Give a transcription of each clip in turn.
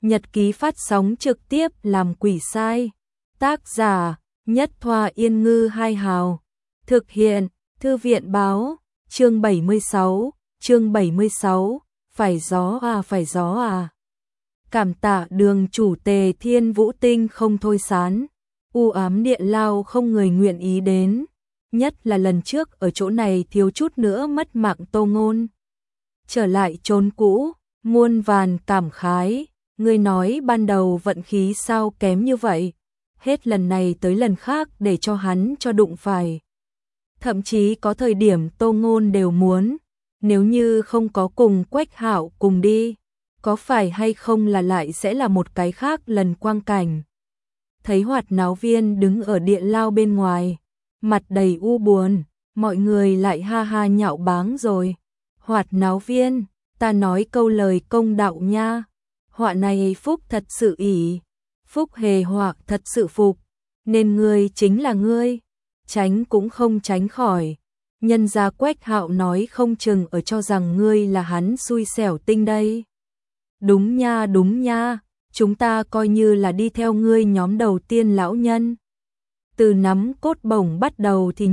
Nhật ký phát sóng trực tiếp làm quỷ sai. Tác giả Nhất Thoa Yên Ngư Hai Hào. Thực hiện Thư viện Báo. Chương 76. Phải gió à, phải gió à. Cảm tạ Đường chủ Tề Thiên Vũ Tinh không thôi sán. U ám địa lao không người nguyện ý đến. Nhất là lần trước ở chỗ này thiếu chút nữa mất mạng Tô Ngôn. Trở lại chốn cũ, muôn vàn cảm khái. Ngươi nói ban đầu vận khí sao kém như vậy. Hết lần này tới lần khác để cho hắn cho đụng phải. Thậm chí có thời điểm Tô Ngôn đều muốn, nếu như không có cùng Quách Hạo cùng đi, có phải hay không là lại sẽ là một cái khác lần quang cảnh. Thấy Hoạt Náo Viên đứng ở địa lao bên ngoài, mặt đầy u buồn, mọi người lại ha ha nhạo báng rồi. Hoạt Náo Viên, ta nói câu lời công đạo nha. Họa này phúc thật sự ỷ, phúc hề họa thật sự phục, nên ngươi chính là ngươi, tránh cũng không tránh khỏi. Nhân gia Quách Hạo nói không chừng ở cho rằng ngươi là hắn xui xẻo tinh đây. Đúng nha, chúng ta coi như là đi theo ngươi nhóm đầu tiên lão nhân. Từ nắm cốt bổng bắt đầu thì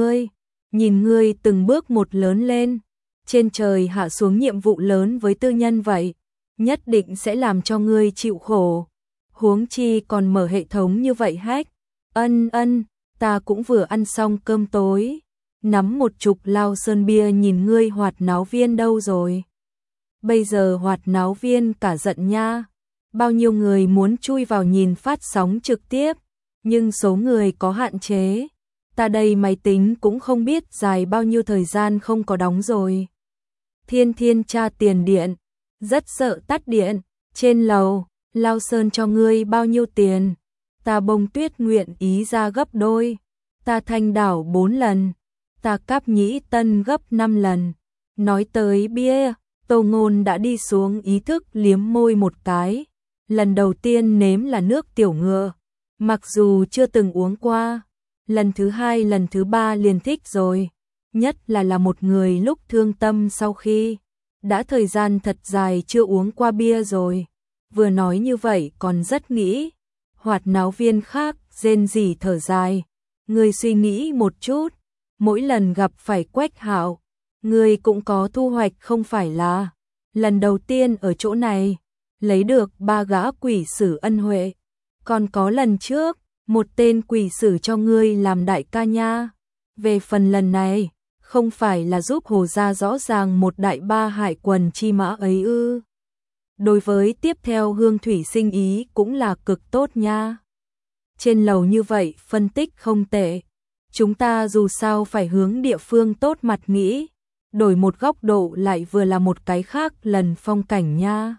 nhìn ngươi từng bước một lớn lên, trên trời hạ xuống nhiệm vụ lớn với tư nhân vậy. Nhất định sẽ làm cho ngươi chịu khổ. Huống chi còn mở hệ thống như vậy hack. Ân, ta cũng vừa ăn xong cơm tối. Nắm một chục lao sơn bia nhìn ngươi Hoạt Náo Viên đâu rồi. Bây giờ Hoạt Náo Viên cả giận nha. Bao nhiêu người muốn chui vào nhìn phát sóng trực tiếp. Nhưng số người có hạn chế. Ta đây máy tính cũng không biết dài bao nhiêu thời gian không có đóng rồi. Thiên tra tiền điện. Rất sợ tắt điện, trên lầu, Lao Sơn cho ngươi bao nhiêu tiền, ta Bông Tuyết nguyện ý ra gấp đôi, ta Thanh Đảo 4 lần, ta Cáp Nhĩ Tân gấp 5 lần. Nói tới bia, Tô Ngôn đã đi xuống ý thức liếm môi một cái, lần đầu tiên nếm là nước tiểu ngựa, mặc dù chưa từng uống qua, lần thứ hai lần thứ ba liền thích rồi, nhất là một người lúc thương tâm sau khi đã thời gian thật dài chưa uống qua bia rồi. Vừa nói như vậy còn rất nghĩ. Hoạt Náo Viên khác rên rỉ thở dài. Ngươi suy nghĩ một chút. Mỗi lần gặp phải Quách Hạo, ngươi cũng có thu hoạch không phải là. Lần đầu tiên ở chỗ này, lấy được 3 gã quỷ sử ân huệ. Còn có lần trước, một tên quỷ sử cho ngươi làm đại ca nha. Về phần lần này, không phải là giúp Hồ gia rõ ràng một đại ba hại quần chi mã ấy ư. Đối với tiếp theo Hương Thủy sinh ý cũng là cực tốt nha. Trên lầu như vậy phân tích không tệ. Chúng ta dù sao phải hướng địa phương tốt mặt nghĩ. Đổi một góc độ lại vừa là một cái khác lần phong cảnh nha.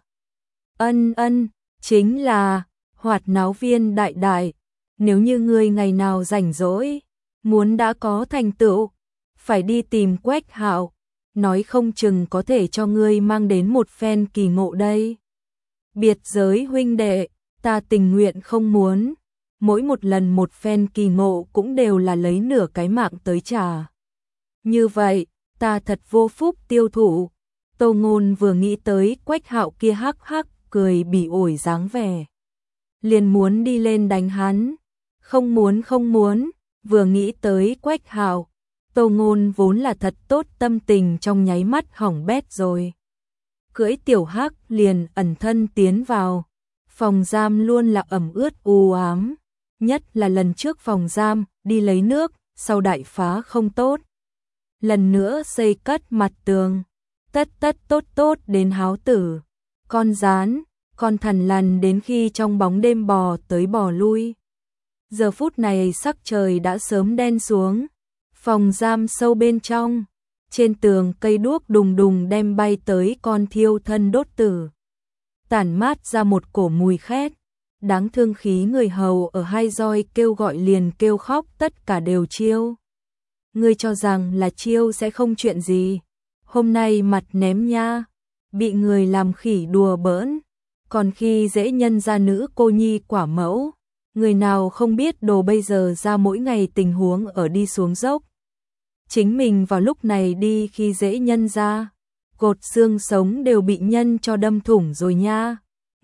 Ân, chính là Hoạt Náo Viên đại. Nếu như ngươi ngày nào rảnh rỗi, muốn đã có thành tựu, phải đi tìm Quách Hạo, nói không chừng có thể cho ngươi mang đến một phen kỳ ngộ đây. Biệt giới huynh đệ, ta tình nguyện không muốn, mỗi một lần một phen kỳ ngộ cũng đều là lấy nửa cái mạng tới trả. Như vậy, ta thật vô phúc tiêu thụ. Tô Ngôn vừa nghĩ tới Quách Hạo kia hắc hắc cười bỉ ổi dáng vẻ, liền muốn đi lên đánh hắn. Không muốn, vừa nghĩ tới Quách Hạo, Tô Ngôn vốn là thật tốt tâm tình trong nháy mắt hỏng bét rồi. Cưỡi tiểu hắc liền ẩn thân tiến vào. Phòng giam luôn là ẩm ướt u ám. Nhất là lần trước phòng giam đi lấy nước, sau đại phá không tốt. Lần nữa xây cất mặt tường. Tất tốt đến háo tử. Con rán, con thằn lằn đến khi trong bóng đêm bò tới bò lui. Giờ phút này sắc trời đã sớm đen xuống. Phòng giam sâu bên trong, trên tường cây đuốc đùng đùng đem bay tới con thiêu thân đốt tử. Tản mát ra một cổ mùi khét, đáng thương khí người hầu ở hai roi kêu gọi liền kêu khóc tất cả đều chiêu. Ngươi cho rằng là chiêu sẽ không chuyện gì, hôm nay mặt ném nha, bị người làm khỉ đùa bỡn, còn khi dễ nhân gia nữ cô nhi quả mẫu. Người nào không biết đồ bây giờ ra mỗi ngày tình huống ở đi xuống dốc. Chính mình vào lúc này đi khi dễ nhân ra, cột xương sống đều bị nhân cho đâm thủng rồi nha.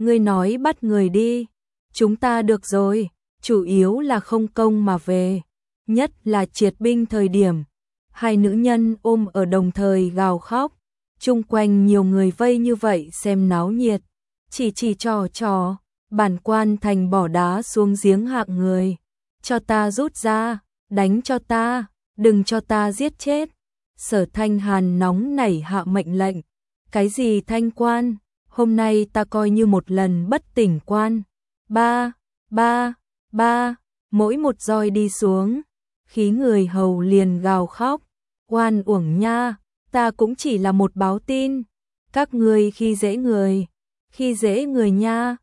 Ngươi nói bắt người đi, chúng ta được rồi, chủ yếu là không công mà về, nhất là triệt binh thời điểm. Hai nữ nhân ôm ở đồng thời gào khóc, chung quanh nhiều người vây như vậy xem náo nhiệt, chỉ trò, bản quan thành bỏ đá xuống giếng hạng người, cho ta rút ra, đánh cho ta, đừng cho ta giết chết. Sở Thanh Hàn nóng nảy hạ mệnh lệnh, cái gì thanh quan, hôm nay ta coi như một lần bất tỉnh quan. Ba, mỗi một roi đi xuống, khí người hầu liền gào khóc, oan uổng nha, ta cũng chỉ là một báo tin, các ngươi khi dễ người nha.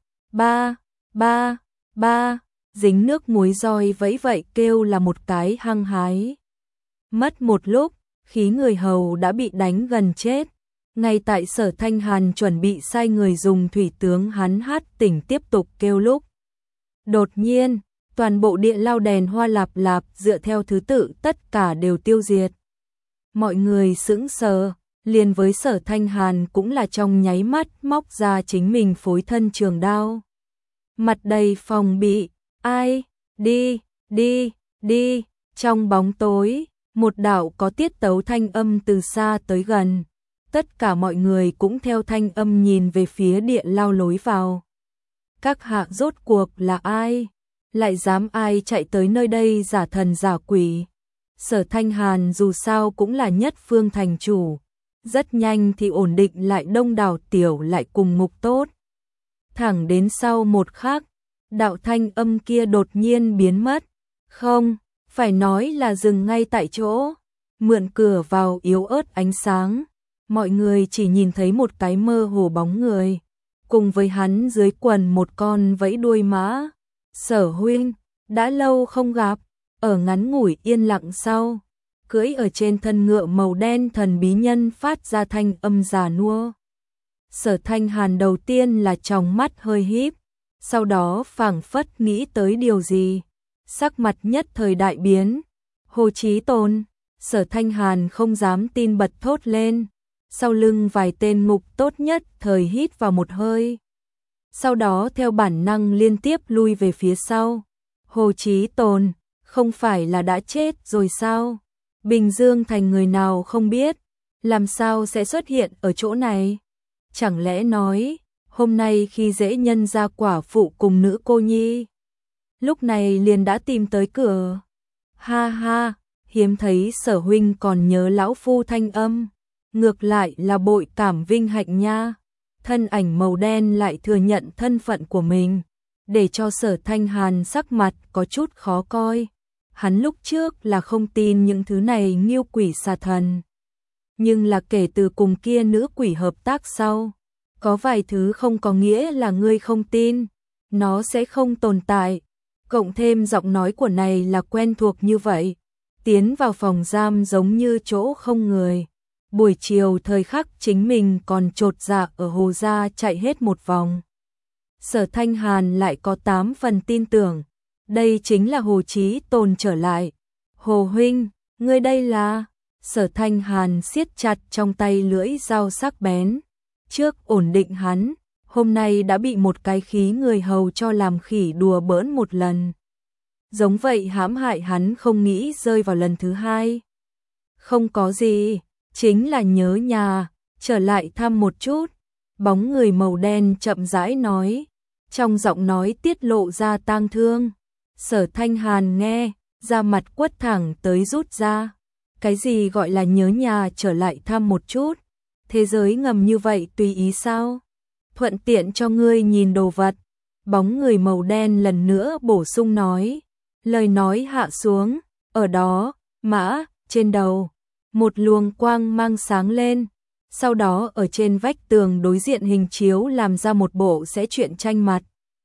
Ba, dính nước muối roi vẫy vậy kêu là một cái hăng hái. Mất một lúc, khí người hầu đã bị đánh gần chết. Ngay tại Sở Thanh Hàn chuẩn bị sai người dùng thủy tướng hắn hát tỉnh tiếp tục kêu lúc. Đột nhiên, toàn bộ địa lao đèn hoa lạp lạp dựa theo thứ tự tất cả đều tiêu diệt. Mọi người sững sờ, liền với Sở Thanh Hàn cũng là trong nháy mắt móc ra chính mình phối thân trường đao. Mặt đầy phòng bị, ai, đi, trong bóng tối, một đạo có tiết tấu thanh âm từ xa tới gần. Tất cả mọi người cũng theo thanh âm nhìn về phía địa lao lối vào. Các hạ rốt cuộc là ai? Lại dám ai chạy tới nơi đây giả thần giả quỷ? Sở Thanh Hàn dù sao cũng là nhất phương thành chủ. Rất nhanh thì ổn định lại đông đảo tiểu lại cùng ngục tốt. Thẳng đến sau một khắc, đạo thanh âm kia đột nhiên biến mất. Không, phải nói là dừng ngay tại chỗ. Mượn cửa vào yếu ớt ánh sáng. Mọi người chỉ nhìn thấy một cái mơ hồ bóng người. Cùng với hắn dưới quần một con vẫy đuôi mã. Sở huynh, đã lâu không gặp. Ở ngắn ngủi yên lặng sau, cưỡi ở trên thân ngựa màu đen thần bí nhân phát ra thanh âm già nua. Sở Thanh Hàn đầu tiên là tròng mắt hơi híp, sau đó phảng phất nghĩ tới điều gì, sắc mặt nhất thời đại biến. Hồ Chí Tôn, Sở Thanh Hàn không dám tin bật thốt lên, sau lưng vài tên ngục tốt nhất thời hít vào một hơi. Sau đó theo bản năng liên tiếp lui về phía sau. Hồ Chí Tôn, không phải là đã chết rồi sao? Bình Dương thành người nào không biết, làm sao sẽ xuất hiện ở chỗ này? Chẳng lẽ nói, hôm nay khi dễ nhân ra quả phụ cùng nữ cô nhi, lúc này liền đã tìm tới cửa. Ha ha, hiếm thấy Sở huynh còn nhớ lão phu thanh âm, ngược lại là bội cảm vinh hạnh nha. Thân ảnh màu đen lại thừa nhận thân phận của mình, để cho Sở Thanh Hàn sắc mặt có chút khó coi. Hắn lúc trước là không tin những thứ này nghiêu quỷ xà thần. Nhưng là kể từ cùng kia nữ quỷ hợp tác sau, có vài thứ không có nghĩa là ngươi không tin, nó sẽ không tồn tại. Cộng thêm giọng nói của này là quen thuộc như vậy, tiến vào phòng giam giống như chỗ không người. Buổi chiều thời khắc chính mình còn chột dạ ở hồ gia chạy hết một vòng. Sở Thanh Hàn lại có 8 phần tin tưởng, đây chính là Hồ Chí Tôn trở lại. Hồ huynh, ngươi đây là... Sở Thanh Hàn siết chặt trong tay lưỡi dao sắc bén. Trước ổn định hắn, hôm nay đã bị một cái khí người hầu cho làm khỉ đùa bỡn một lần. Giống vậy hãm hại hắn không nghĩ rơi vào lần thứ hai. Không có gì, chính là nhớ nhà, trở lại thăm một chút. Bóng người màu đen chậm rãi nói, trong giọng nói tiết lộ ra tang thương. Sở Thanh Hàn nghe, da mặt quất thẳng tới rút ra. Cái gì gọi là nhớ nhà trở lại thăm một chút? Thế giới ngầm như vậy tùy ý sao? Thuận tiện cho ngươi nhìn đồ vật. Bóng người màu đen lần nữa bổ sung nói. Lời nói hạ xuống, ở đó, mã, trên đầu. Một luồng quang mang sáng lên. Sau đó ở trên vách tường đối diện hình chiếu làm ra một bộ sẽ truyện tranh mặt.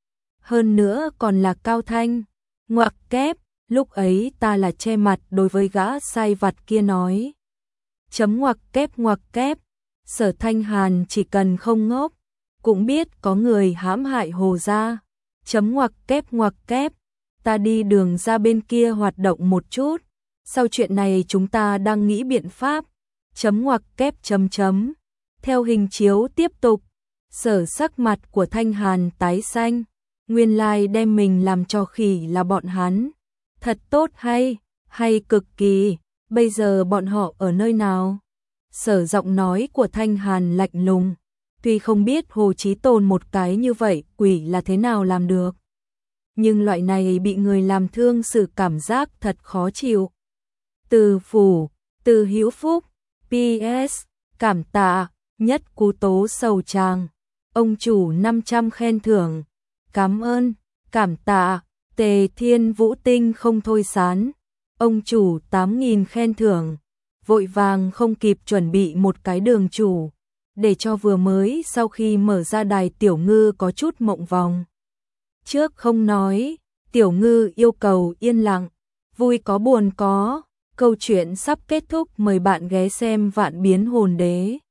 Hơn nữa còn là cao thanh. Ngoặc kép, lúc ấy ta là che mặt đối với gã sai vặt kia nói. Chấm ngoặc kép, Sở Thanh Hàn chỉ cần không ngốc, cũng biết có người hãm hại Hồ gia. Chấm ngoặc kép, ta đi đường ra bên kia hoạt động một chút, sau chuyện này chúng ta đang nghĩ biện pháp. Chấm ngoặc kép chấm. Theo hình chiếu tiếp tục, Sở sắc mặt của Thanh Hàn tái xanh, nguyên lai đem mình làm cho khỉ là bọn hắn. Thật tốt hay cực kỳ, bây giờ bọn họ ở nơi nào? Sở giọng nói của Thanh Hàn lạnh lùng, tuy không biết Hồ Chí Tôn một cái như vậy quỷ là thế nào làm được. Nhưng loại này bị người làm thương sự cảm giác thật khó chịu. Từ phủ, từ hữu phúc, PS, cảm tạ, nhất cú tố sầu tràng. Ông chủ 500 khen thưởng, cảm ơn, cảm tạ, Tề Thiên Vũ Tinh không thôi sán. Ông chủ 8.000 khen thưởng, vội vàng không kịp chuẩn bị một cái đường chủ, để cho vừa mới sau khi mở ra đài Tiểu Ngư có chút mộng vòng. Trước không nói, Tiểu Ngư yêu cầu yên lặng, vui có buồn có, câu chuyện sắp kết thúc, mời bạn ghé xem Vạn Biến Hồn Đế.